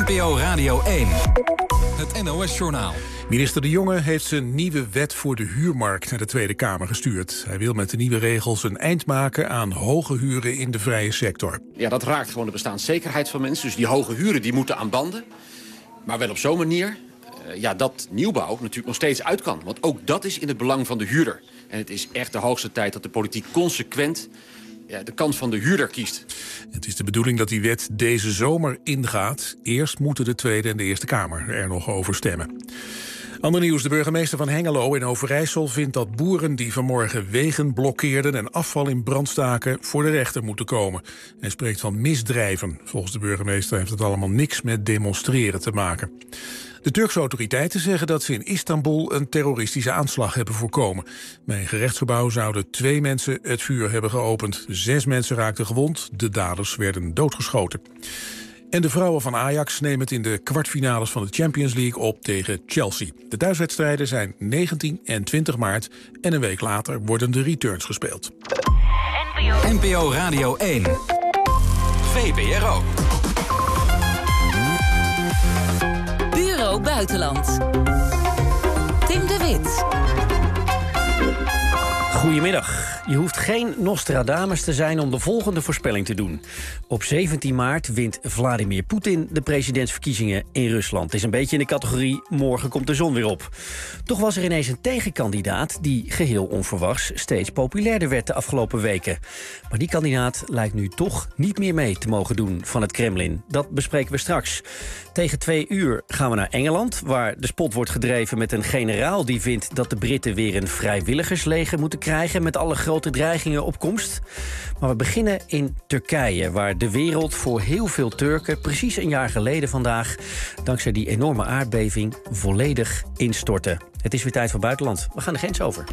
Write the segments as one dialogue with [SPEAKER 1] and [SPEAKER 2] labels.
[SPEAKER 1] NPO Radio 1. Het NOS-journaal.
[SPEAKER 2] Minister De Jonge heeft zijn nieuwe wet voor de huurmarkt naar de Tweede Kamer gestuurd. Hij wil met de nieuwe regels een eind maken aan hoge huren in de vrije sector.
[SPEAKER 3] Ja, dat raakt gewoon de bestaanszekerheid van mensen. Dus die hoge huren die moeten aan banden. Maar wel op zo'n manier dat nieuwbouw natuurlijk nog steeds uit kan. Want ook dat is in het belang van de huurder. En het is echt de hoogste tijd dat de politiek consequent de kant van de huurder kiest.
[SPEAKER 2] Het is de bedoeling dat die wet deze zomer ingaat. Eerst moeten de Tweede en de Eerste Kamer er nog over stemmen. Ander nieuws, de burgemeester van Hengelo in Overijssel vindt dat boeren die vanmorgen wegen blokkeerden en afval in brand staken voor de rechter moeten komen. Hij spreekt van misdrijven. Volgens de burgemeester heeft het allemaal niks met demonstreren te maken. De Turkse autoriteiten zeggen dat ze in Istanbul een terroristische aanslag hebben voorkomen. Bij een gerechtsgebouw zouden 2 mensen het vuur hebben geopend. 6 mensen raakten gewond, de daders werden doodgeschoten. En de vrouwen van Ajax nemen het in de kwartfinales van de Champions League op tegen Chelsea. De thuiswedstrijden zijn 19 en 20 maart en een week later worden de returns gespeeld.
[SPEAKER 1] NPO Radio 1. VPRO.
[SPEAKER 4] Bureau Buitenland. Tim de Wit.
[SPEAKER 5] Goedemiddag. Je hoeft geen Nostradamus te zijn om de volgende voorspelling te doen. Op 17 maart wint Vladimir Poetin de presidentsverkiezingen in Rusland. Het is een beetje in de categorie morgen komt de zon weer op. Toch was er ineens een tegenkandidaat die geheel onverwachts steeds populairder werd de afgelopen weken. Maar die kandidaat lijkt nu toch niet meer mee te mogen doen van het Kremlin. Dat bespreken we straks. Tegen 2 uur gaan we naar Engeland, waar de spot wordt gedreven met een generaal die vindt dat de Britten weer een vrijwilligersleger moeten krijgen met alle grote dreigingen op komst. Maar we beginnen in Turkije, waar de wereld voor heel veel Turken precies een jaar geleden vandaag dankzij die enorme aardbeving volledig instortte. Het is weer tijd voor buitenland. We gaan de grens over.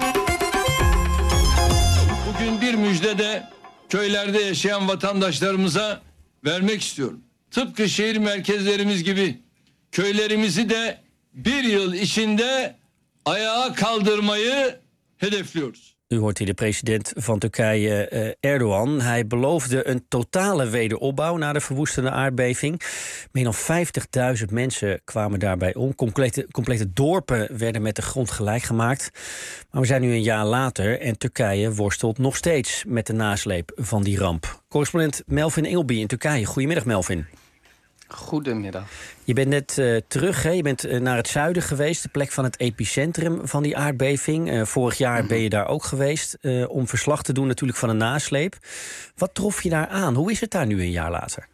[SPEAKER 6] Bugün bir müjde de köylerde yaşayan vatandaşlarımıza vermek istiyorum. Tıpkı şehir merkezlerimiz gibi köylerimizi de bir yıl içinde ayağa kaldırmayı hedefliyoruz.
[SPEAKER 5] U hoort hier de president van Turkije, Erdogan. Hij beloofde een totale wederopbouw na de verwoestende aardbeving. Meer dan 50.000 mensen kwamen daarbij om. Complete dorpen werden met de grond gelijk gemaakt. Maar we zijn nu een jaar later en Turkije worstelt nog steeds met de nasleep van die ramp. Correspondent Melvin Ingelby in Turkije. Goedemiddag, Melvin.
[SPEAKER 7] Goedemiddag.
[SPEAKER 5] Je bent net terug, hè? Je bent naar het zuiden geweest, de plek van het epicentrum van die aardbeving. Vorig jaar ben je daar ook geweest om verslag te doen natuurlijk van een nasleep. Wat trof je daar aan? Hoe is het daar nu een jaar later?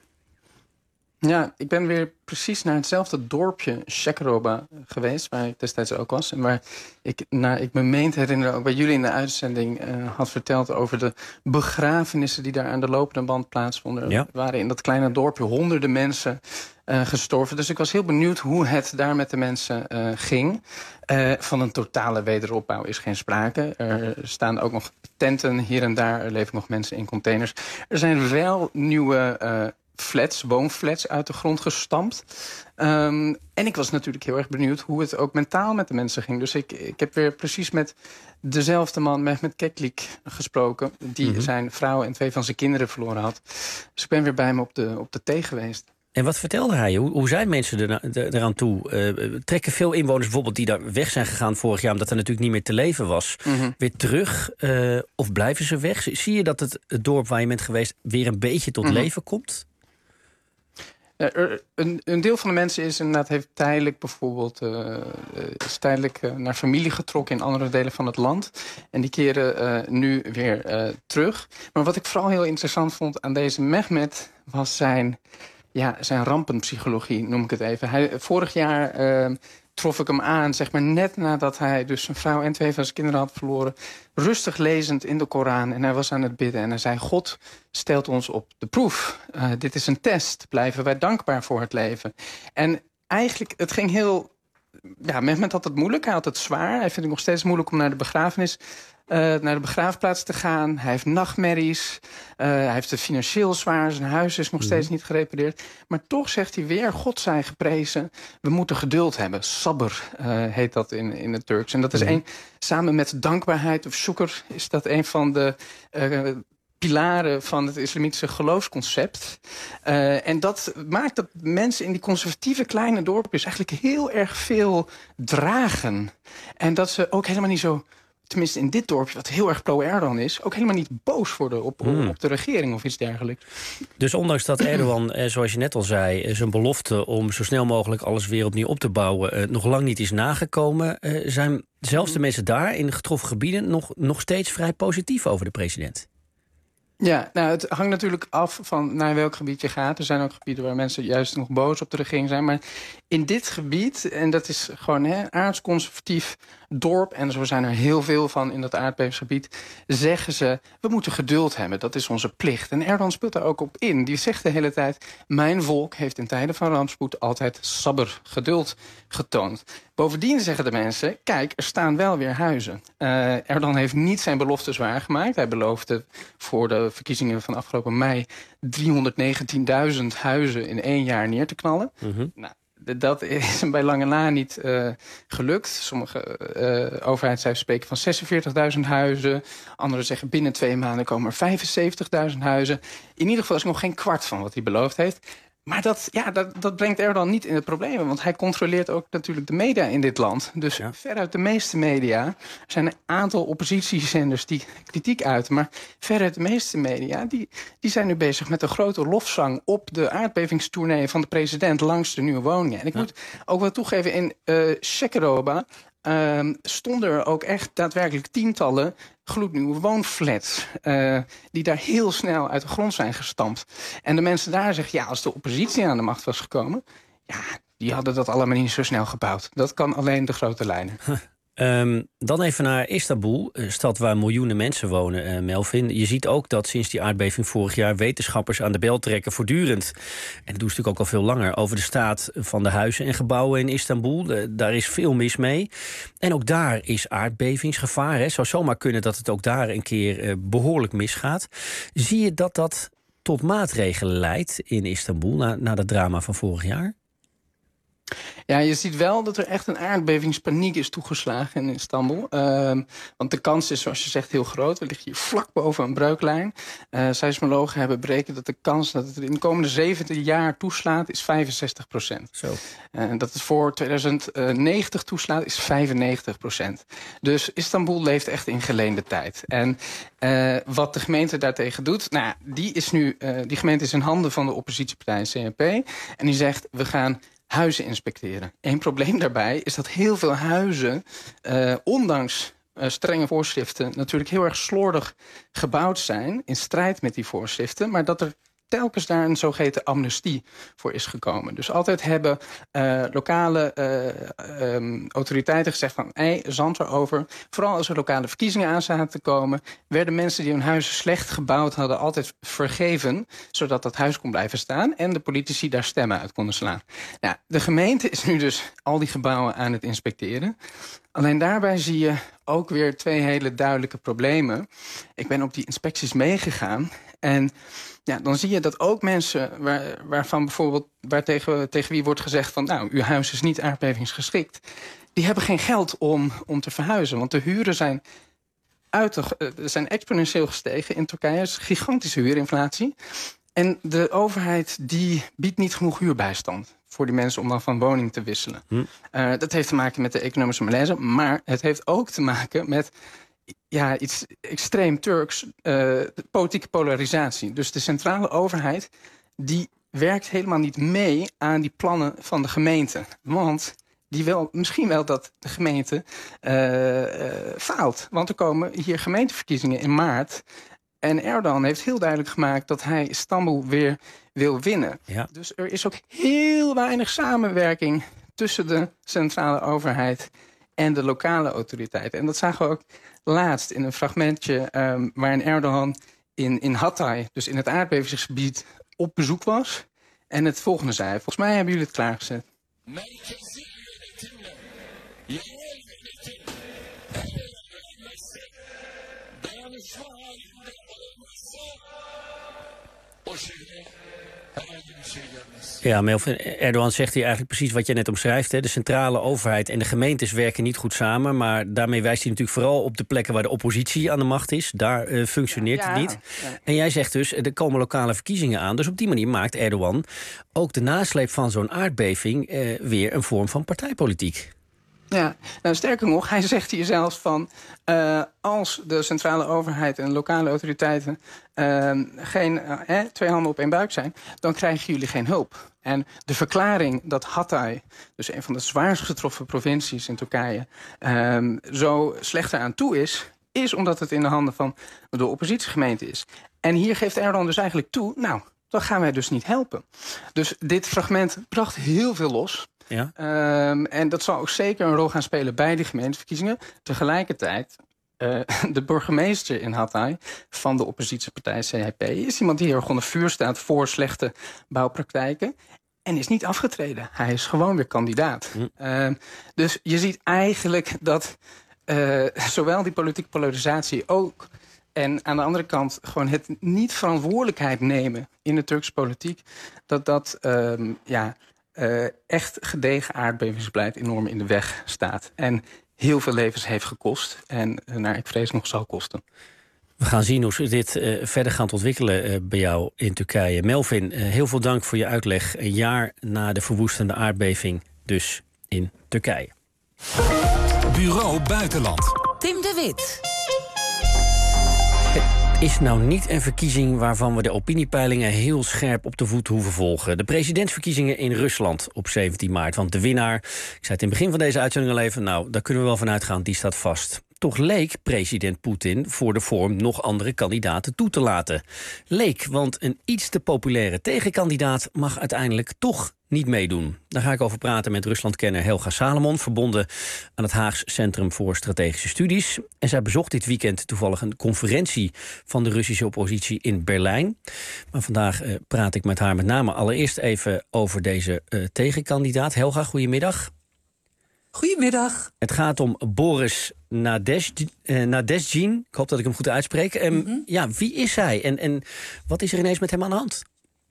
[SPEAKER 7] Ja, ik ben weer precies naar hetzelfde dorpje, Shekroba, geweest, waar ik destijds ook was. En waar ik me meen te herinneren, ook bij jullie in de uitzending had verteld over de begrafenissen die daar aan de lopende band plaatsvonden.
[SPEAKER 5] Ja.
[SPEAKER 7] Er waren in dat kleine dorpje honderden mensen gestorven. Dus ik was heel benieuwd hoe het daar met de mensen ging. Van een totale wederopbouw is geen sprake. Er staan ook nog tenten hier en daar. Er leven nog mensen in containers. Er zijn wel nieuwe woonflats uit de grond gestampt. En ik was natuurlijk heel erg benieuwd hoe het ook mentaal met de mensen ging. Dus ik heb weer precies met dezelfde man, Mehmet Keklik, gesproken. Die zijn vrouw en 2 van zijn kinderen verloren had. Dus ik ben weer bij hem op de thee geweest.
[SPEAKER 5] En wat vertelde hij? Hoe zijn mensen eraan toe? Trekken veel inwoners bijvoorbeeld die daar weg zijn gegaan vorig jaar, omdat er natuurlijk niet meer te leven was, weer terug? Of blijven ze weg? Zie je dat het dorp waar je bent geweest weer een beetje tot leven komt?
[SPEAKER 7] Ja, een deel van de mensen is inderdaad, heeft tijdelijk bijvoorbeeld naar familie getrokken in andere delen van het land. En die keren nu weer terug. Maar wat ik vooral heel interessant vond aan deze Mehmet was zijn rampenpsychologie, noem ik het even. Vorig jaar trof ik hem aan, zeg maar net nadat hij dus zijn vrouw en 2 van zijn kinderen had verloren, rustig lezend in de Koran. En hij was aan het bidden en hij zei: God stelt ons op de proef. Dit is een test. Blijven wij dankbaar voor het leven. En eigenlijk, het ging heel... Ja, Mehmet had het moeilijk, hij had het zwaar. Hij vindt het nog steeds moeilijk om naar de begraafplaats te gaan. Hij heeft nachtmerries. Hij heeft het financieel zwaar. Zijn huis is nog steeds niet gerepareerd. Maar toch zegt hij weer: God zij geprezen. We moeten geduld hebben. Sabr heet dat in het Turks. En dat is samen met dankbaarheid of shukr is dat een van de pilaren van het islamitische geloofsconcept. En dat maakt dat mensen in die conservatieve kleine dorpjes eigenlijk heel erg veel dragen. En dat ze ook helemaal niet zo, tenminste in dit dorpje, wat heel erg pro-Erdogan is, ook helemaal niet boos worden op de regering of iets dergelijks.
[SPEAKER 5] Dus ondanks dat Erdogan, zoals je net al zei, zijn belofte om zo snel mogelijk alles weer opnieuw op te bouwen nog lang niet is nagekomen, zijn zelfs de mensen daar in de getroffen gebieden nog steeds vrij positief over de president.
[SPEAKER 7] Ja, nou, het hangt natuurlijk af van naar welk gebied je gaat. Er zijn ook gebieden waar mensen juist nog boos op de regering zijn. Maar in dit gebied, en dat is gewoon aardsconservatief dorp, en zo zijn er heel veel van in dat aardbevingsgebied, zeggen ze, we moeten geduld hebben. Dat is onze plicht. En Erdogan speelt daar ook op in. Die zegt de hele tijd, mijn volk heeft in tijden van rampspoed altijd sabber, geduld getoond. Bovendien zeggen de mensen, kijk, er staan wel weer huizen. Erdogan heeft niet zijn beloftes waargemaakt. Hij beloofde voor de verkiezingen van afgelopen mei 319.000 huizen in 1 jaar neer te knallen. Nou, dat is hem bij lange na niet gelukt. Sommige overheidscijfers spreken van 46.000 huizen. Anderen zeggen binnen 2 maanden komen er 75.000 huizen. In ieder geval is nog geen kwart van wat hij beloofd heeft. Maar dat brengt Erdogan niet in het probleem. Want hij controleert ook natuurlijk de media in dit land. Dus veruit de meeste media. Er zijn een aantal oppositiezenders die kritiek uiten. Maar veruit de meeste media die zijn nu bezig met een grote lofzang op de aardbevingstournee van de president langs de nieuwe woningen. En ik moet ook wel toegeven, in Shekeroba stonden er ook echt daadwerkelijk tientallen gloednieuwe woonflats die daar heel snel uit de grond zijn gestampt. En de mensen daar zeggen, ja, als de oppositie aan de macht was gekomen, ja, die hadden dat allemaal niet zo snel gebouwd. Dat kan alleen de grote lijnen.
[SPEAKER 5] Dan even naar Istanbul, een stad waar miljoenen mensen wonen, Melvin. Je ziet ook dat sinds die aardbeving vorig jaar wetenschappers aan de bel trekken voortdurend. En dat doen ze natuurlijk ook al veel langer, over de staat van de huizen en gebouwen in Istanbul. Daar is veel mis mee. En ook daar is aardbevingsgevaar. Hè. Het zou zomaar kunnen dat het ook daar een keer behoorlijk misgaat. Zie je dat tot maatregelen leidt in Istanbul na dat drama van vorig jaar?
[SPEAKER 7] Ja, je ziet wel dat er echt een aardbevingspaniek is toegeslagen in Istanbul. Want de kans is, zoals je zegt, heel groot. We liggen hier vlak boven een breuklijn. Seismologen hebben berekend dat de kans dat het in de komende 17 jaar toeslaat is 65%.
[SPEAKER 5] Zo.
[SPEAKER 7] Dat het voor 2090 toeslaat is 95%. Dus Istanbul leeft echt in geleende tijd. En wat de gemeente daartegen doet, nou, die gemeente is in handen van de oppositiepartij CNP. En die zegt, we gaan huizen inspecteren. Eén probleem daarbij is dat heel veel huizen, ondanks strenge voorschriften, natuurlijk heel erg slordig gebouwd zijn, in strijd met die voorschriften, maar dat er telkens daar een zogeheten amnestie voor is gekomen. Dus altijd hebben lokale autoriteiten gezegd van, zand erover. Vooral als er lokale verkiezingen aan zaten te komen, werden mensen die hun huizen slecht gebouwd hadden altijd vergeven, zodat dat huis kon blijven staan en de politici daar stemmen uit konden slaan. Nou, de gemeente is nu dus al die gebouwen aan het inspecteren. Alleen daarbij zie je ook weer 2 hele duidelijke problemen. Ik ben op die inspecties meegegaan en ja, dan zie je dat ook mensen waarvan bijvoorbeeld tegen wie wordt gezegd van, nou, uw huis is niet aardbevingsgeschikt, die hebben geen geld om te verhuizen. Want de huren zijn exponentieel gestegen. In Turkije is gigantische huurinflatie. En de overheid die biedt niet genoeg huurbijstand voor die mensen om dan van woning te wisselen. Dat heeft te maken met de economische malaise, maar het heeft ook te maken met iets extreem Turks, politieke polarisatie. Dus de centrale overheid die werkt helemaal niet mee aan die plannen van de gemeente. Want die wil misschien wel dat de gemeente faalt. Want er komen hier gemeenteverkiezingen in maart. En Erdogan heeft heel duidelijk gemaakt dat hij Istanbul weer wil winnen. Ja. Dus er is ook heel weinig samenwerking tussen de centrale overheid en de lokale autoriteiten. En dat zagen we ook laatst in een fragmentje waarin Erdogan in Hatay, dus in het aardbevingsgebied, op bezoek was. En het volgende zei: volgens mij hebben jullie het klaargezet.
[SPEAKER 5] Ja, Melvin, Erdogan zegt hier eigenlijk precies wat je net omschrijft. Hè. De centrale overheid en de gemeentes werken niet goed samen. Maar daarmee wijst hij natuurlijk vooral op de plekken waar de oppositie aan de macht is. Daar functioneert het niet. Ja. En jij zegt dus, er komen lokale verkiezingen aan. Dus op die manier maakt Erdogan ook de nasleep van zo'n aardbeving weer een vorm van partijpolitiek.
[SPEAKER 7] Ja, nou sterker nog, hij zegt hier zelfs van... als de centrale overheid en lokale autoriteiten geen twee handen op één buik zijn... dan krijgen jullie geen hulp. En de verklaring dat Hatay, dus een van de zwaarst getroffen provincies in Turkije... zo slecht eraan toe is omdat het in de handen van de oppositiegemeente is. En hier geeft Erdogan dus eigenlijk toe... nou, dan gaan wij dus niet helpen. Dus dit fragment bracht heel veel los... Ja. En dat zal ook zeker een rol gaan spelen bij die gemeenteverkiezingen. Tegelijkertijd, de burgemeester in Hatay van de oppositiepartij CHP... is iemand die heel erg onder vuur staat voor slechte bouwpraktijken... en is niet afgetreden. Hij is gewoon weer kandidaat. Dus je ziet eigenlijk dat zowel die politieke polarisatie ook... en aan de andere kant gewoon het niet verantwoordelijkheid nemen in de Turkse politiek... dat echt gedegen aardbevingsbeleid enorm in de weg staat. En heel veel levens heeft gekost. En ik vrees nog zal kosten.
[SPEAKER 5] We gaan zien hoe ze dit verder gaan ontwikkelen bij jou in Turkije. Melvin, heel veel dank voor je uitleg. Een jaar na de verwoestende aardbeving dus in Turkije.
[SPEAKER 1] Bureau Buitenland.
[SPEAKER 4] Tim de Wit.
[SPEAKER 5] Is nou niet een verkiezing waarvan we de opiniepeilingen heel scherp op de voet hoeven volgen. De presidentsverkiezingen in Rusland op 17 maart. Want de winnaar, ik zei het in het begin van deze uitzending al even... nou, daar kunnen we wel van uitgaan, die staat vast. Toch leek president Poetin voor de vorm nog andere kandidaten toe te laten. Leek, want een iets te populaire tegenkandidaat mag uiteindelijk toch niet meedoen. Daar ga ik over praten met Ruslandkenner Helga Salomon... verbonden aan het Haags Centrum voor Strategische Studies. En zij bezocht dit weekend toevallig een conferentie... van de Russische oppositie in Berlijn. Maar vandaag praat ik met haar met name allereerst even over deze tegenkandidaat. Helga, goedemiddag.
[SPEAKER 8] Goedemiddag.
[SPEAKER 5] Het gaat om Boris Nadezhdin. Ik hoop dat ik hem goed uitspreek. Ja, wie is hij en wat is er ineens met hem aan de hand?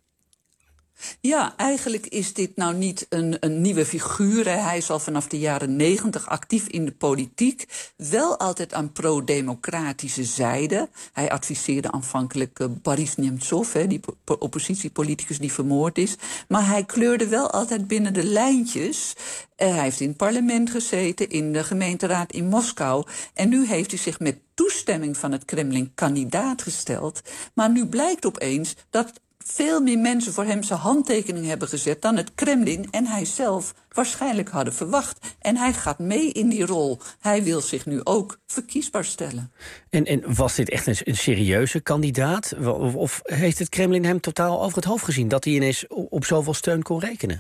[SPEAKER 8] Ja, eigenlijk is dit nou niet een nieuwe figuur. Hij is al vanaf de jaren 90 actief in de politiek. Wel altijd aan pro-democratische zijde. Hij adviseerde aanvankelijk Boris Nemtsov, die oppositiepoliticus die vermoord is. Maar hij kleurde wel altijd binnen de lijntjes. Hij heeft in het parlement gezeten, in de gemeenteraad in Moskou. En nu heeft hij zich met toestemming van het Kremlin kandidaat gesteld. Maar nu blijkt opeens dat veel meer mensen voor hem zijn handtekening hebben gezet dan het Kremlin en hij zelf waarschijnlijk hadden verwacht. En hij gaat mee in die rol. Hij wil zich nu ook verkiesbaar stellen. En
[SPEAKER 5] was dit echt een serieuze kandidaat? Of heeft het Kremlin hem totaal over het hoofd gezien dat hij ineens op zoveel steun kon rekenen?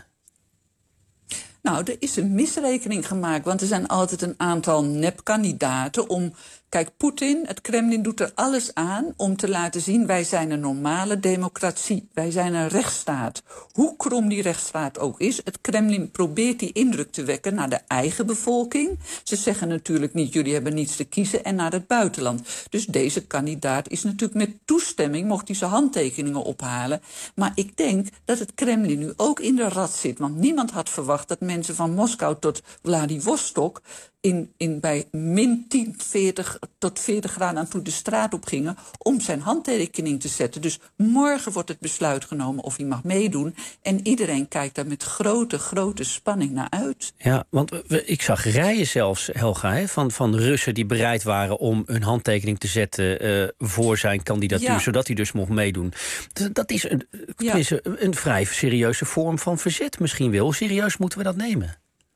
[SPEAKER 8] Nou, er is een misrekening gemaakt, want er zijn altijd een aantal nepkandidaten om... Kijk, Poetin, het Kremlin doet er alles aan om te laten zien... wij zijn een normale democratie, wij zijn een rechtsstaat. Hoe krom die rechtsstaat ook is, het Kremlin probeert die indruk te wekken naar de eigen bevolking. Ze zeggen natuurlijk niet, jullie hebben niets te kiezen en naar het buitenland. Dus deze kandidaat is natuurlijk met toestemming, mocht hij zijn handtekeningen ophalen. Maar ik denk dat het Kremlin nu ook in de rat zit. Want niemand had verwacht dat mensen van Moskou tot Vladivostok... bij min 10, 40 tot 40 graden aan toe de straat op gingen om zijn handtekening te zetten. Dus morgen wordt het besluit genomen of hij mag meedoen. En iedereen kijkt daar met grote spanning naar uit.
[SPEAKER 5] Ja, want ik zag rijen zelfs, Helga, van Russen die bereid waren om hun handtekening te zetten voor zijn kandidatuur, zodat hij dus mocht meedoen. Dat is een vrij serieuze vorm van verzet misschien wel. Hoe serieus moeten we dat nemen?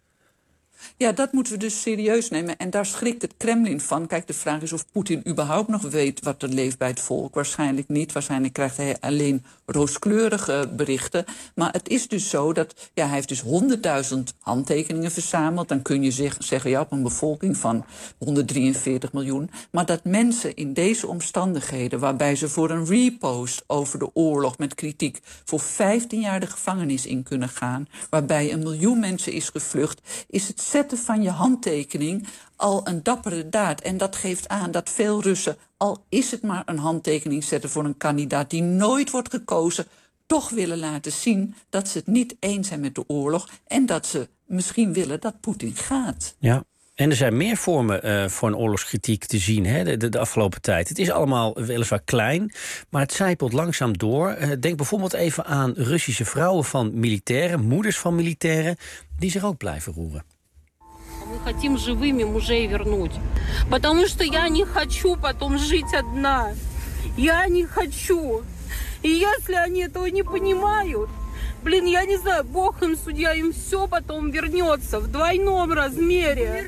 [SPEAKER 8] Ja, dat moeten we dus serieus nemen. En daar schrikt het Kremlin van. Kijk, de vraag is of Poetin überhaupt nog weet wat er leeft bij het volk. Waarschijnlijk niet. Waarschijnlijk krijgt hij alleen rooskleurige berichten. Maar het is dus zo dat hij heeft dus 100.000 handtekeningen verzameld. Dan kun je zeggen, ja, op een bevolking van 143 miljoen. Maar dat mensen in deze omstandigheden, waarbij ze voor een repost over de oorlog met kritiek voor 15 jaar de gevangenis in kunnen gaan, waarbij 1 miljoen mensen is gevlucht, is het zetten van je handtekening al een dappere daad. En dat geeft aan dat veel Russen, al is het maar een handtekening zetten voor een kandidaat die nooit wordt gekozen, toch willen laten zien dat ze het niet eens zijn met de oorlog en dat ze misschien willen dat Poetin gaat.
[SPEAKER 5] Ja. En er zijn meer vormen voor een oorlogskritiek te zien de afgelopen tijd. Het is allemaal weliswaar klein, maar het zijpelt langzaam door. Denk bijvoorbeeld even aan Russische vrouwen van militairen, moeders van militairen, die zich ook blijven roeren.
[SPEAKER 9] Мы хотим живыми мужей вернуть. Потому что я не хочу потом жить одна. Я не хочу. И если они этого не понимают, я не знаю, Бог им судья, им все потом вернется в двойном размере.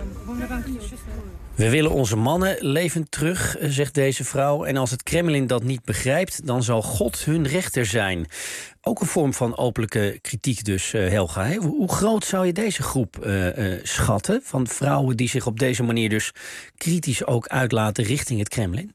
[SPEAKER 5] We willen onze mannen levend terug, zegt deze vrouw. En als het Kremlin dat niet begrijpt, dan zal God hun rechter zijn. Ook een vorm van openlijke kritiek dus, Helga. Hè? Hoe groot zou je deze groep schatten? Van vrouwen die zich op deze manier dus kritisch ook uitlaten richting het Kremlin?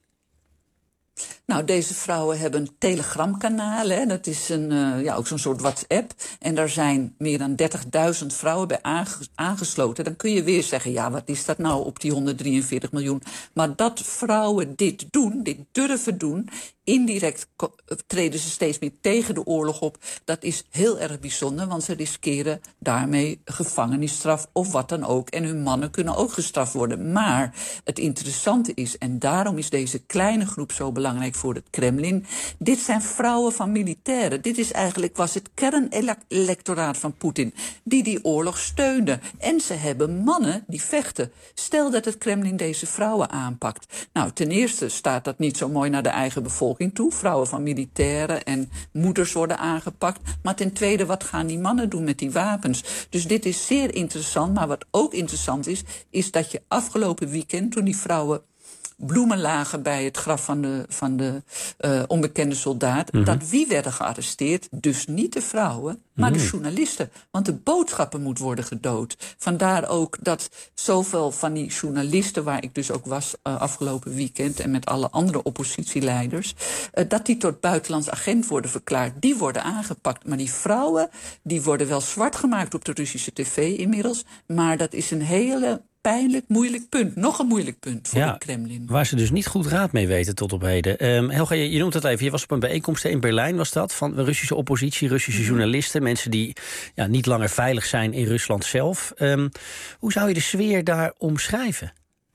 [SPEAKER 8] Nou, deze vrouwen hebben telegramkanalen. Hè. Dat is ook zo'n soort WhatsApp. En daar zijn meer dan 30.000 vrouwen bij aangesloten. Dan kun je weer zeggen, ja, wat is dat nou op die 143 miljoen? Maar dat vrouwen dit doen, dit durven doen, indirect treden ze steeds meer tegen de oorlog op. Dat is heel erg bijzonder, want ze riskeren daarmee gevangenisstraf of wat dan ook. En hun mannen kunnen ook gestraft worden. Maar het interessante is, en daarom is deze kleine groep zo belangrijk voor het Kremlin, dit zijn vrouwen van militairen. Dit is was het kernelectoraat van Poetin die oorlog steunde. En ze hebben mannen die vechten. Stel dat het Kremlin deze vrouwen aanpakt. Nou, ten eerste staat dat niet zo mooi naar de eigen bevolking toe. Vrouwen van militairen en moeders worden aangepakt. Maar ten tweede, wat gaan die mannen doen met die wapens? Dus dit is zeer interessant. Maar wat ook interessant is dat je afgelopen weekend, toen die vrouwen bloemen lagen bij het graf van de onbekende soldaat, dat wie werden gearresteerd? Dus niet de vrouwen, maar de journalisten. Want de boodschapper moet worden gedood. Vandaar ook dat zoveel van die journalisten, waar ik dus ook was afgelopen weekend en met alle andere oppositieleiders, dat die tot buitenlands agent worden verklaard. Die worden aangepakt. Maar die vrouwen, die worden wel zwart gemaakt op de Russische tv inmiddels. Maar dat is een hele pijnlijk, moeilijk punt. Nog een moeilijk punt voor het Kremlin.
[SPEAKER 5] Waar ze dus niet goed raad mee weten tot op heden. Helga, je noemt het even. Je was op een bijeenkomst in Berlijn, was dat? Van de Russische oppositie, Russische journalisten. Mensen die niet langer veilig zijn in Rusland zelf. Hoe zou je de sfeer daar omschrijven?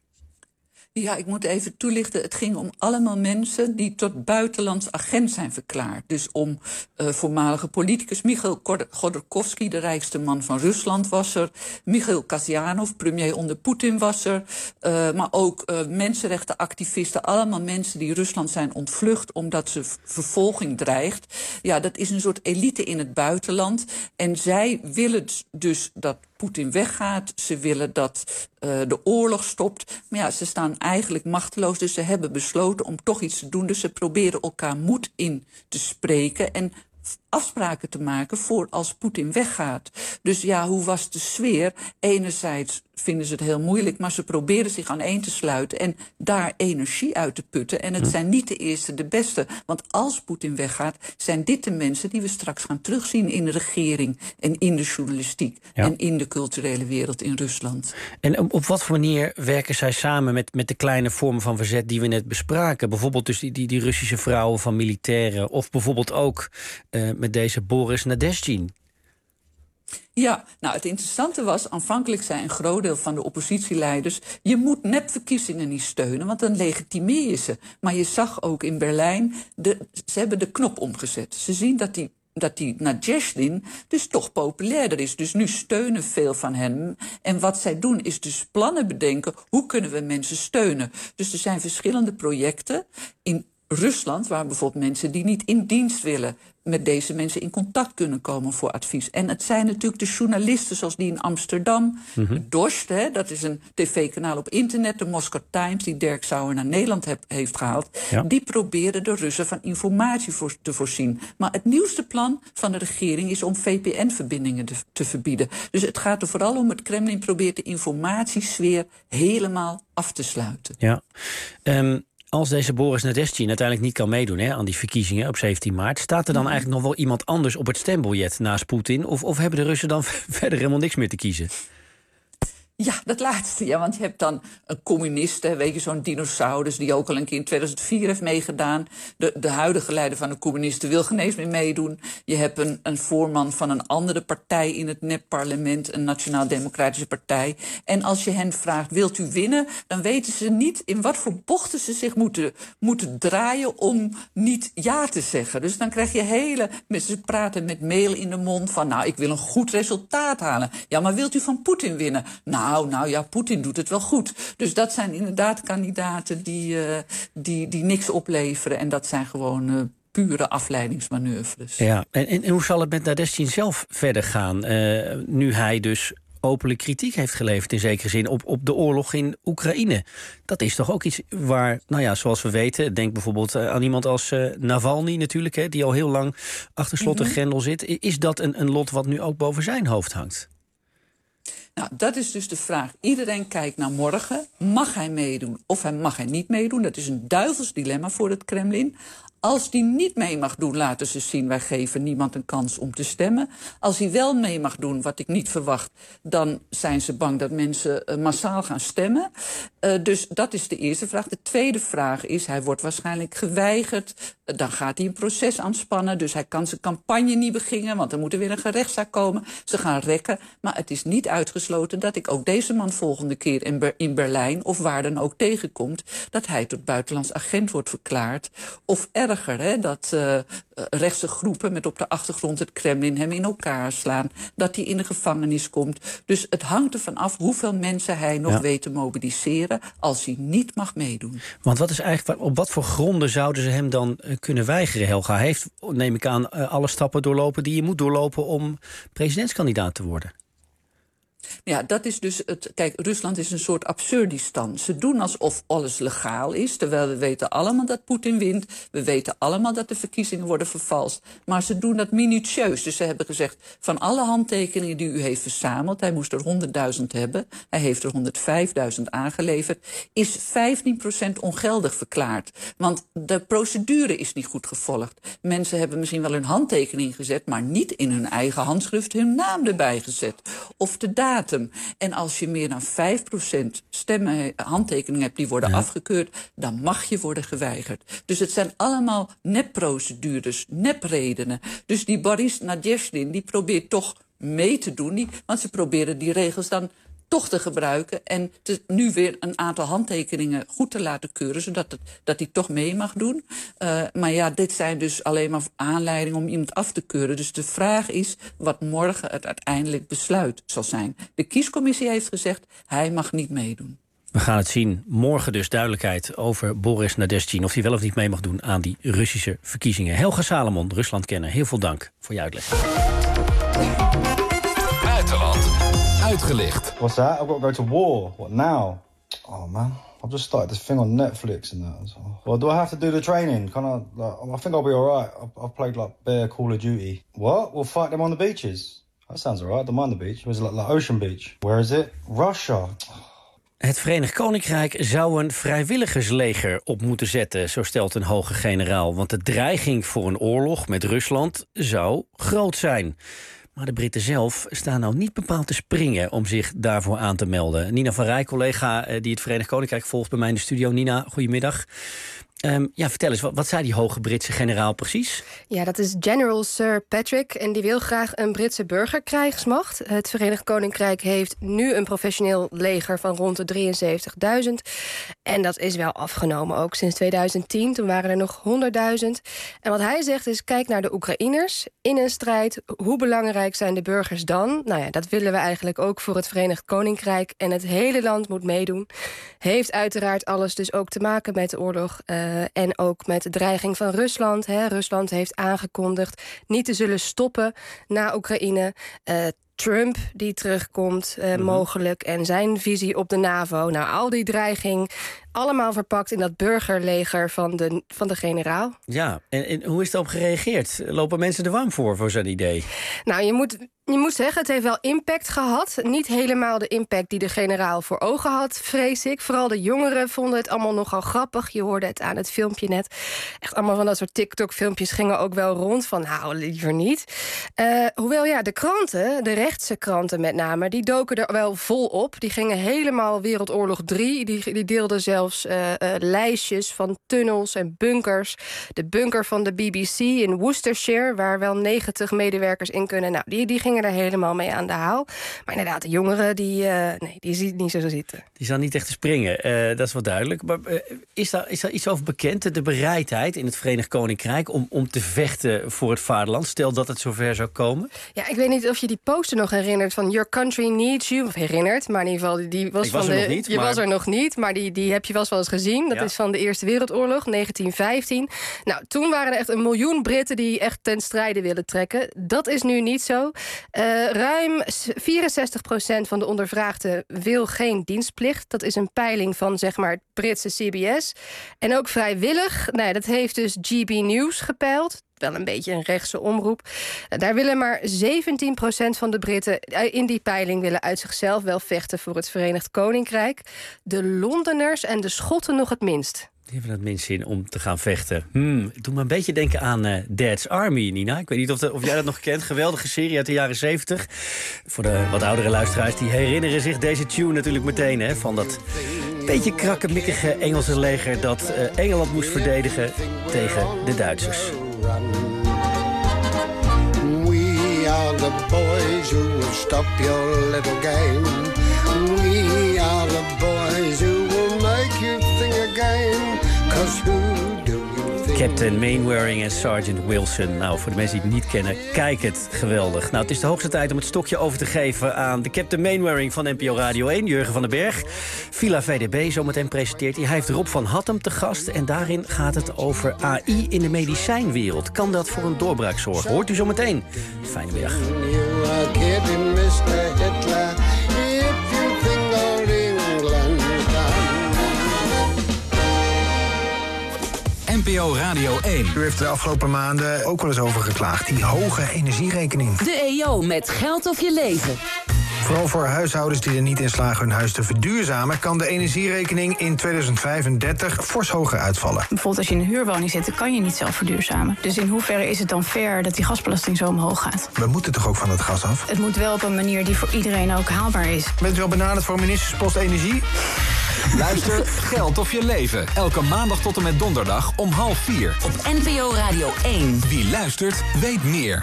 [SPEAKER 8] Ja, ik moet even toelichten. Het ging om allemaal mensen die tot buitenlands agent zijn verklaard. Dus om voormalige politicus Michail Godorkovsky, de rijkste man van Rusland, was er. Michail Kasyanov, premier onder Poetin, was er. Maar ook mensenrechtenactivisten. Allemaal mensen die Rusland zijn ontvlucht omdat ze vervolging dreigt. Ja, dat is een soort elite in het buitenland. En zij willen dus dat Poetin weggaat. Ze willen dat de oorlog stopt. Maar ja, ze staan eigenlijk machteloos. Dus ze hebben besloten om toch iets te doen. Dus ze proberen elkaar moed in te spreken en afspraken te maken voor als Poetin weggaat. Dus ja, hoe was de sfeer? Enerzijds vinden ze het heel moeilijk, maar ze proberen zich aan te sluiten en daar energie uit te putten. En het zijn niet de eerste, de beste. Want als Poetin weggaat, zijn dit de mensen die we straks gaan terugzien in de regering en in de journalistiek en in de culturele wereld in Rusland.
[SPEAKER 5] En op wat voor manier werken zij samen met de kleine vormen van verzet die we net bespraken? Bijvoorbeeld dus die Russische vrouwen van militairen, of bijvoorbeeld ook met deze Boris Nadezhdin.
[SPEAKER 8] Ja, nou het interessante was, aanvankelijk zei een groot deel van de oppositieleiders, je moet nepverkiezingen niet steunen, want dan legitimeer je ze. Maar je zag ook in Berlijn, ze hebben de knop omgezet. Ze zien dat die Nadezhdin dus toch populairder is. Dus nu steunen veel van hem. En wat zij doen is dus plannen bedenken, hoe kunnen we mensen steunen? Dus er zijn verschillende projecten in Rusland, waar bijvoorbeeld mensen die niet in dienst willen met deze mensen in contact kunnen komen voor advies. En het zijn natuurlijk de journalisten zoals die in Amsterdam, Dost, dat is een tv-kanaal op internet, de Moscow Times, die Dirk Sauer naar Nederland heeft gehaald, die proberen de Russen van informatie te voorzien. Maar het nieuwste plan van de regering is om VPN-verbindingen te verbieden. Dus het gaat er vooral om, het Kremlin probeert de informatiesfeer helemaal af te sluiten.
[SPEAKER 5] Ja. Als deze Boris Nadezhdin uiteindelijk niet kan meedoen aan die verkiezingen op 17 maart... staat er dan eigenlijk nog wel iemand anders op het stembiljet naast Poetin? Of hebben de Russen dan verder helemaal niks meer te kiezen?
[SPEAKER 8] Ja, dat laatste. Ja, want je hebt dan een communist, weet je, zo'n dinosaurus die ook al een keer in 2004 heeft meegedaan. De huidige leider van de communisten wil geen eens meer meedoen. Je hebt een voorman van een andere partij in het NEP-parlement, een Nationaal-Democratische Partij. En als je hen vraagt, wilt u winnen? Dan weten ze niet in wat voor bochten ze zich moeten draaien om niet ja te zeggen. Dus dan krijg je ze praten met meel in de mond van, nou, ik wil een goed resultaat halen. Ja, maar wilt u van Poetin winnen? Nou ja, Poetin doet het wel goed. Dus dat zijn inderdaad kandidaten die niks opleveren. En dat zijn gewoon pure afleidingsmanoeuvres.
[SPEAKER 5] Ja, en hoe zal het met Nadezhdin zelf verder gaan? Nu hij dus openlijk kritiek heeft geleverd in zekere zin op de oorlog in Oekraïne. Dat is toch ook iets waar, nou ja, zoals we weten, denk bijvoorbeeld aan iemand als Navalny natuurlijk, hè, die al heel lang achter slot en grendel zit. Is dat een lot wat nu ook boven zijn hoofd hangt?
[SPEAKER 8] Nou, dat is dus de vraag. Iedereen kijkt naar morgen. Mag hij meedoen of mag hij niet meedoen? Dat is een duivels dilemma voor het Kremlin. Als hij niet mee mag doen, laten ze zien, wij geven niemand een kans om te stemmen. Als hij wel mee mag doen, wat ik niet verwacht, dan zijn ze bang dat mensen massaal gaan stemmen. Dus dat is de eerste vraag. De tweede vraag is, hij wordt waarschijnlijk geweigerd. Dan gaat hij een proces aanspannen, dus hij kan zijn campagne niet beginnen, want er moet er weer een gerechtszaak komen. Ze gaan rekken, maar het is niet uitgesloten dat ik ook deze man volgende keer in Berlijn of waar dan ook tegenkomt, dat hij tot buitenlands agent wordt verklaard. Of erger, hè, dat rechtse groepen met op de achtergrond het Kremlin hem in elkaar slaan, dat hij in de gevangenis komt. Dus het hangt ervan af hoeveel mensen hij nog weet te mobiliseren als hij niet mag meedoen.
[SPEAKER 5] Want wat is eigenlijk, op wat voor gronden zouden ze hem dan kunnen weigeren, Helga? Hij heeft, neem ik aan, alle stappen doorlopen die je moet doorlopen om presidentskandidaat te worden.
[SPEAKER 8] Ja, dat is dus het. Kijk, Rusland is een soort absurdistan. Ze doen alsof alles legaal is, terwijl we weten allemaal dat Poetin wint. We weten allemaal dat de verkiezingen worden vervalst. Maar ze doen dat minutieus. Dus ze hebben gezegd, van alle handtekeningen die u heeft verzameld, hij moest er 100.000 hebben, hij heeft er 105.000 aangeleverd, is 15% ongeldig verklaard. Want de procedure is niet goed gevolgd. Mensen hebben misschien wel hun handtekening gezet, maar niet in hun eigen handschrift hun naam erbij gezet. Of de datum. En als je meer dan 5% handtekeningen hebt die worden afgekeurd, dan mag je worden geweigerd. Dus het zijn allemaal nepprocedures, nepredenen. Dus die Boris Nadezhdin, die probeert toch mee te doen, want ze proberen die regels dan toch te gebruiken en nu weer een aantal handtekeningen goed te laten keuren, zodat hij toch mee mag doen. Maar ja, dit zijn dus alleen maar aanleidingen om iemand af te keuren. Dus de vraag is wat morgen het uiteindelijk besluit zal zijn. De kiescommissie heeft gezegd, hij mag niet meedoen.
[SPEAKER 5] We gaan het zien. Morgen dus duidelijkheid over Boris Nadezhdin, of hij wel of niet mee mag doen aan die Russische verkiezingen. Helga Salomon, Ruslandkenner, heel veel dank voor je uitleg.
[SPEAKER 1] Buitenland uitgelicht.
[SPEAKER 10] What's that? I've got to go to war. What now? Oh man, I've just started this thing on Netflix and that. So. Well, do I have to do the training? I think I'll be alright. I've played like bare Call of Duty. What? We'll fight them on the beaches. That sounds alright. Don't mind the beach. Was it like Ocean Beach? Where is it? Russia.
[SPEAKER 5] Het Verenigd Koninkrijk zou een vrijwilligersleger op moeten zetten, zo stelt een hoge generaal. Want de dreiging voor een oorlog met Rusland zou groot zijn. Maar de Britten zelf staan nou niet bepaald te springen om zich daarvoor aan te melden. Nina van Rij, collega die het Verenigd Koninkrijk volgt bij mij in de studio. Nina, goedemiddag. Vertel eens, wat zei die hoge Britse generaal precies?
[SPEAKER 11] Ja, dat is General Sir Patrick en die wil graag een Britse burgerkrijgsmacht. Het Verenigd Koninkrijk heeft nu een professioneel leger van rond de 73.000. En dat is wel afgenomen ook sinds 2010. Toen waren er nog 100.000. En wat hij zegt is, kijk naar de Oekraïners in een strijd. Hoe belangrijk zijn de burgers dan? Nou ja, dat willen we eigenlijk ook voor het Verenigd Koninkrijk. En het hele land moet meedoen. Heeft uiteraard alles dus ook te maken met de oorlog en ook met de dreiging van Rusland. Rusland heeft aangekondigd niet te zullen stoppen na Oekraïne. Trump die terugkomt mogelijk en zijn visie op de NAVO. Nou, al die dreiging, allemaal verpakt in dat burgerleger van de generaal.
[SPEAKER 5] Ja, en hoe is daarop gereageerd? Lopen mensen er warm voor zo'n idee?
[SPEAKER 11] Nou, je moet zeggen, het heeft wel impact gehad. Niet helemaal de impact die de generaal voor ogen had, vrees ik. Vooral de jongeren vonden het allemaal nogal grappig. Je hoorde het aan het filmpje net. Echt allemaal van dat soort TikTok-filmpjes gingen ook wel rond. Van, nou, liever niet. Hoewel, ja, de kranten, de rechtse kranten met name, die doken er wel vol op. Die gingen helemaal Wereldoorlog 3. Die deelden zelfs lijstjes van tunnels en bunkers. De bunker van de BBC in Worcestershire, waar wel 90 medewerkers in kunnen. Nou, die gingen er helemaal mee aan de haal. Maar inderdaad, de jongeren, die ziet niet zo zitten.
[SPEAKER 5] Die staan niet echt te springen, dat is wel duidelijk. Maar is daar iets over bekend? De bereidheid in het Verenigd Koninkrijk om te vechten voor het vaderland? Stel dat het zover zou komen?
[SPEAKER 11] Ja, ik weet niet of je die poster nog herinnert van Your Country Needs You. Of herinnert, maar in ieder geval, die was van de... Je was er nog niet, maar die heb je wel eens gezien. Dat is van de Eerste Wereldoorlog, 1915. Nou, toen waren er echt 1 miljoen Britten die echt ten strijde willen trekken. Dat is nu niet zo. Ruim 64% van de ondervraagden wil geen dienstplicht. Dat is een peiling van, zeg maar, het Britse CBS. En ook vrijwillig, nou ja, dat heeft dus GB News gepeild. Wel een beetje een rechtse omroep. Daar willen maar 17% van de Britten in die peiling willen uit zichzelf wel vechten voor het Verenigd Koninkrijk. De Londeners en de Schotten nog het minst.
[SPEAKER 5] Die hebben het minst zin om te gaan vechten. Doe me een beetje denken aan Dad's Army, Nina. Ik weet niet of jij dat nog kent. Geweldige serie uit de jaren 70. Voor de wat oudere luisteraars, die herinneren zich deze tune natuurlijk meteen. Hè, van dat beetje krakkemikkige Engelse leger dat Engeland moest verdedigen tegen de Duitsers.
[SPEAKER 12] We are the boys who will stop your little game. We are the boys who will make you think again. 'Cause who do you think?
[SPEAKER 5] Captain Mainwaring en Sergeant Wilson. Nou, voor de mensen die het niet kennen, kijk het. Geweldig. Nou, het is de hoogste tijd om het stokje over te geven aan de Captain Mainwaring van NPO Radio 1, Jurgen van den Berg. Villa VDB zometeen presenteert hij. Hij heeft Rob van Hattem te gast en daarin gaat het over AI in de medicijnwereld. Kan dat voor een doorbraak zorgen? Hoort u zometeen. Fijne middag.
[SPEAKER 12] You are kidding, Mr. Hitler, if you think old England's done.
[SPEAKER 1] NPO Radio 1.
[SPEAKER 13] U heeft de afgelopen maanden ook wel eens over geklaagd. Die hoge energierekening.
[SPEAKER 4] De EO met Geld of je leven.
[SPEAKER 13] Vooral voor huishoudens die er niet in slagen hun huis te verduurzamen, kan de energierekening in 2035 fors hoger uitvallen.
[SPEAKER 14] Bijvoorbeeld als je in een huurwoning zit, dan kan je niet zelf verduurzamen. Dus in hoeverre is het dan fair dat die gasbelasting zo omhoog gaat?
[SPEAKER 13] We moeten toch ook van het gas af?
[SPEAKER 14] Het moet wel op een manier die voor iedereen ook haalbaar is.
[SPEAKER 13] Bent u al benaderd voor ministerspost Energie?
[SPEAKER 1] Luister Geld of je leven. Elke maandag tot en met donderdag om 3:30.
[SPEAKER 4] Op NPO Radio 1.
[SPEAKER 1] Wie luistert, weet meer.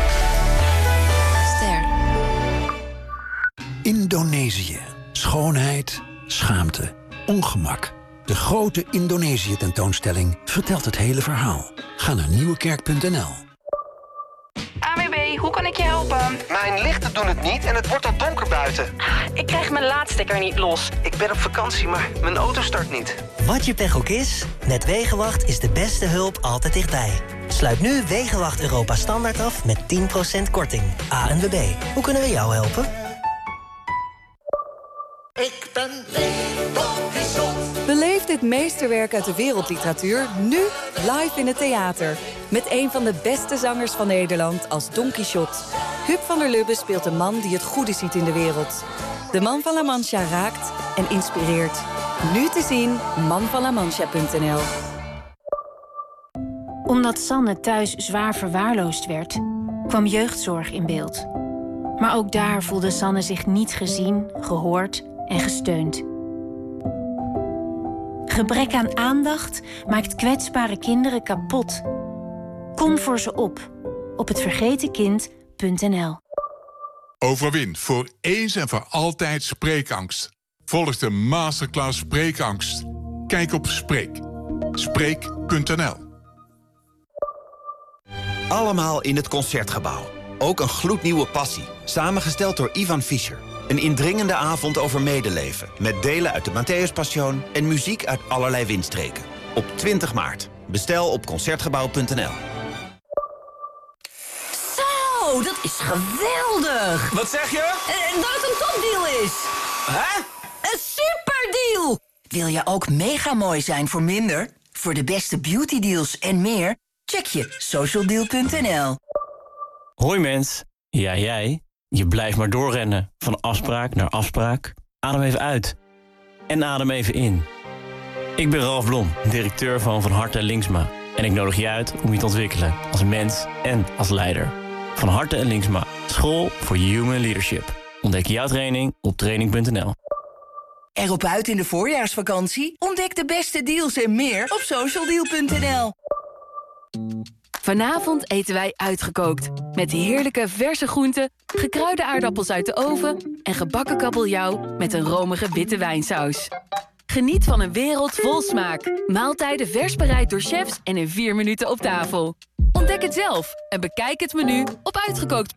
[SPEAKER 4] Ster.
[SPEAKER 15] Indonesië. Schoonheid, schaamte, ongemak. De grote Indonesië-tentoonstelling vertelt het hele verhaal. Ga naar nieuwekerk.nl.
[SPEAKER 16] ANWB, hoe kan ik je helpen?
[SPEAKER 17] Mijn lichten doen het niet en het wordt al donker buiten.
[SPEAKER 16] Ik krijg mijn laadstekker niet los.
[SPEAKER 17] Ik ben op vakantie, maar mijn auto start niet.
[SPEAKER 18] Wat je pech ook is, met Wegenwacht is de beste hulp altijd dichtbij. Sluit nu Wegenwacht Europa Standaard af met 10% korting. ANWB, hoe kunnen we jou helpen?
[SPEAKER 12] Ik ben Don Quixote.
[SPEAKER 19] Beleef dit meesterwerk uit de wereldliteratuur nu live in het theater. Met een van de beste zangers van Nederland als Don Quixote. Huub van der Lubbe speelt een man die het goede ziet in de wereld. De Man van La Mancha raakt en inspireert. Nu te zien, manvanlamancha.nl.
[SPEAKER 20] Omdat Sanne thuis zwaar verwaarloosd werd, kwam jeugdzorg in beeld. Maar ook daar voelde Sanne zich niet gezien, gehoord en gesteund. Gebrek aan aandacht maakt kwetsbare kinderen kapot. Kom voor ze op hetvergetenkind.nl.
[SPEAKER 21] Overwin voor eens en voor altijd spreekangst. Volg de masterclass Spreekangst. Kijk op Spreek. Spreek.nl.
[SPEAKER 22] Allemaal in het Concertgebouw. Ook een gloednieuwe passie. Samengesteld door Ivan Fischer. Een indringende avond over medeleven. Met delen uit de Matthäuspassion en muziek uit allerlei windstreken. Op 20 maart. Bestel op Concertgebouw.nl.
[SPEAKER 4] Zo, dat is geweldig!
[SPEAKER 23] Wat zeg je?
[SPEAKER 4] Dat het een topdeal is!
[SPEAKER 23] Hè?
[SPEAKER 4] Een superdeal! Wil je ook mega mooi zijn voor minder? Voor de beste beautydeals en meer? Check je socialdeal.nl.
[SPEAKER 2] Hoi mens, ja jij. Je blijft maar doorrennen, van afspraak naar afspraak. Adem even uit en adem even in. Ik ben Ralf Blom, directeur van Harte Linksma. En ik nodig je uit om je te ontwikkelen als mens en als leider. Van Harte en Linksma, school voor human leadership. Ontdek jouw training op training.nl.
[SPEAKER 4] Erop uit in de voorjaarsvakantie? Ontdek de beste deals en meer op socialdeal.nl.
[SPEAKER 3] Vanavond eten wij uitgekookt. Met heerlijke verse groenten, gekruide aardappels uit de oven... en gebakken kabeljauw met een romige witte wijnsaus. Geniet van een wereld vol smaak. Maaltijden vers bereid door chefs en in 4 minuten op tafel. Ontdek het zelf en bekijk het menu op uitgekookt.nl.